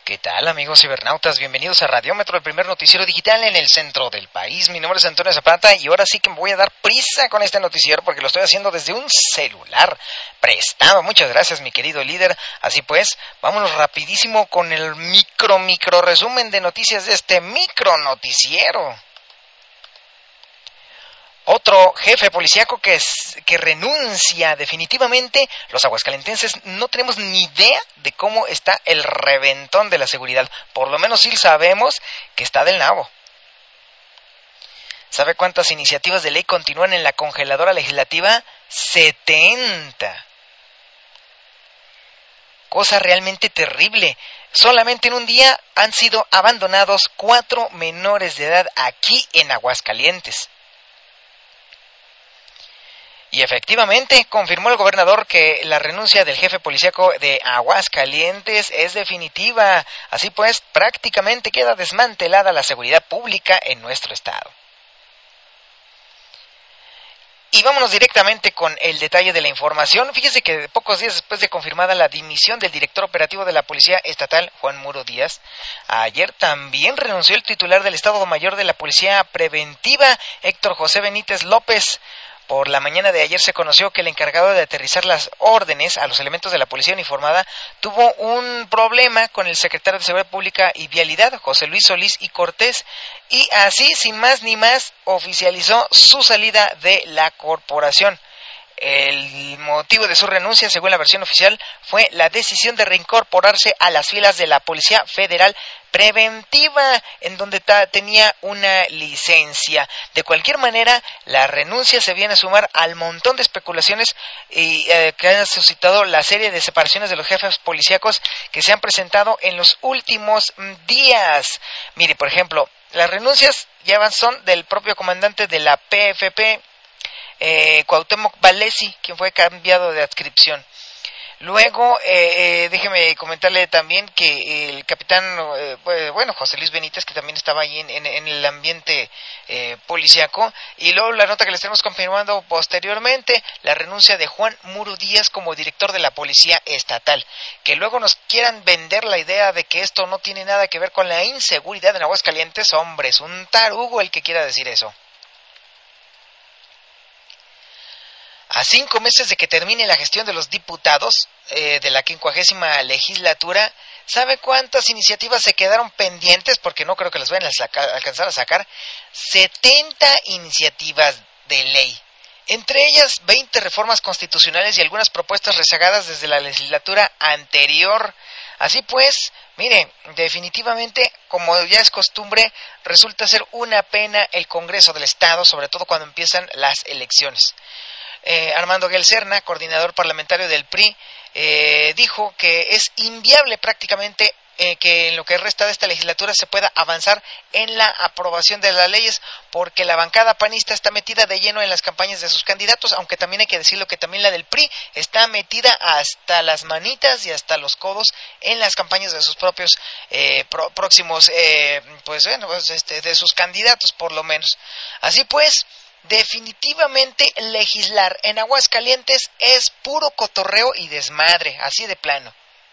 ¿Qué tal, amigos cibernautas? Bienvenidos a Radiómetro, el primer noticiero digital en el centro del país. Mi nombre es Antonio Zapata y ahora sí que me voy a dar prisa con este noticiero porque lo estoy haciendo desde un celular prestado. Muchas gracias, mi querido líder. Así pues, vámonos rapidísimo con el micro resumen de noticias de este micro noticiero. Otro jefe policíaco que renuncia definitivamente. Los aguascalentenses no tenemos ni idea de cómo está el reventón de la seguridad. Por lo menos sí sabemos que está del nabo. ¿Sabe cuántas iniciativas de ley continúan en la congeladora legislativa? 70. Cosa realmente terrible. Solamente en un día han sido abandonados 4 menores de edad aquí en Aguascalientes. Y efectivamente, confirmó el gobernador que la renuncia del jefe policíaco de Aguascalientes es definitiva. Así pues, prácticamente queda desmantelada la seguridad pública en nuestro estado. Y vámonos directamente con el detalle de la información. Fíjese que pocos días después de confirmada la dimisión del director operativo de la Policía Estatal, Juan Muro Díaz, ayer también renunció el titular del Estado Mayor de la Policía Preventiva, Héctor José Benítez López. Por la mañana de ayer se conoció que el encargado de aterrizar las órdenes a los elementos de la policía uniformada tuvo un problema con el secretario de Seguridad Pública y Vialidad, José Luis Solís y Cortés, y así, sin más ni más, oficializó su salida de la corporación. El motivo de su renuncia, según la versión oficial, fue la decisión de reincorporarse a las filas de la Policía Federal Preventiva, en donde tenía una licencia. De cualquier manera, la renuncia se viene a sumar al montón de especulaciones que han suscitado la serie de separaciones de los jefes policíacos que se han presentado en los últimos días. Mire, por ejemplo, las renuncias ya son del propio comandante de la PFP, Cuauhtémoc Valesi, quien fue cambiado de adscripción. Luego, déjeme comentarle también que el capitán, José Luis Benítez, que también estaba ahí en el ambiente policíaco, y luego la nota que le estamos confirmando posteriormente, la renuncia de Juan Muro Díaz como director de la Policía Estatal. Que luego nos quieran vender la idea de que esto no tiene nada que ver con la inseguridad en Aguascalientes, hombre, es un tarugo el que quiera decir eso. A 5 meses de que termine la gestión de los diputados de la 50ª legislatura, ¿sabe cuántas iniciativas se quedaron pendientes? Porque no creo que las vayan a alcanzar a sacar. 70 iniciativas de ley. Entre ellas, 20 reformas constitucionales y algunas propuestas rezagadas desde la legislatura anterior. Así pues, mire, definitivamente, como ya es costumbre, resulta ser una pena el Congreso del Estado, sobre todo cuando empiezan las elecciones. Armando Guel-Serna, coordinador parlamentario del PRI, dijo que es inviable prácticamente que en lo que resta de esta legislatura se pueda avanzar en la aprobación de las leyes, porque la bancada panista está metida de lleno en las campañas de sus candidatos, aunque también hay que decirlo que también la del PRI está metida hasta las manitas y hasta los codos en las campañas de sus propios próximos, de sus candidatos por lo menos. Así pues, definitivamente legislar en Aguascalientes es puro cotorreo y desmadre, así de plano.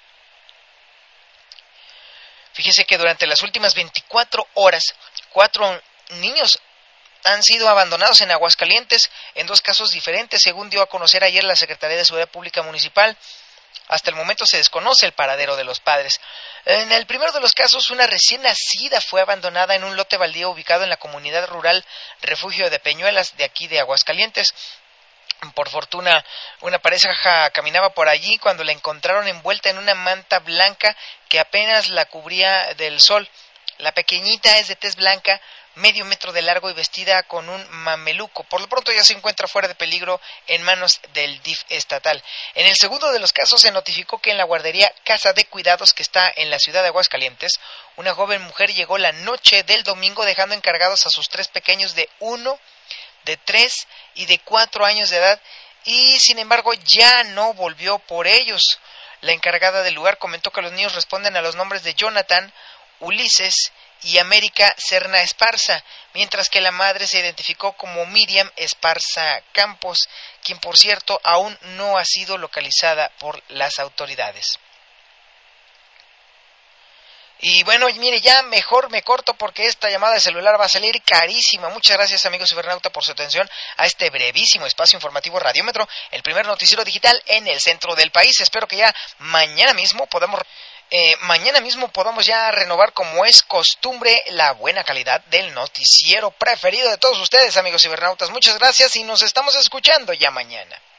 Fíjese que durante las últimas 24 horas, 4 niños han sido abandonados en Aguascalientes, en 2 casos diferentes, según dio a conocer ayer la Secretaría de Seguridad Pública Municipal. Hasta el momento se desconoce el paradero de los padres. En el primero de los casos, una recién nacida fue abandonada en un lote baldío ubicado en la comunidad rural Refugio de Peñuelas, de aquí de Aguascalientes. Por fortuna, una pareja caminaba por allí cuando la encontraron envuelta en una manta blanca que apenas la cubría del sol. La pequeñita es de tez blanca, medio metro de largo y vestida con un mameluco. Por lo pronto ya se encuentra fuera de peligro en manos del DIF estatal. En el segundo de los casos se notificó que en la guardería Casa de Cuidados, que está en la ciudad de Aguascalientes, una joven mujer llegó la noche del domingo dejando encargados a sus 3 pequeños de 1, de 3 y de 4 años de edad, y sin embargo ya no volvió por ellos. La encargada del lugar comentó que los niños responden a los nombres de Jonathan, Ulises y América Serna Esparza, mientras que la madre se identificó como Miriam Esparza Campos, quien por cierto aún no ha sido localizada por las autoridades. Y bueno, mire, ya mejor me corto porque esta llamada de celular va a salir carísima. Muchas gracias, amigos cibernauta, por su atención a este brevísimo espacio informativo Radiómetro, el primer noticiero digital en el centro del país. Espero que ya mañana mismo podamos ya renovar, como es costumbre, la buena calidad del noticiero preferido de todos ustedes, amigos cibernautas. Muchas gracias y nos estamos escuchando ya mañana.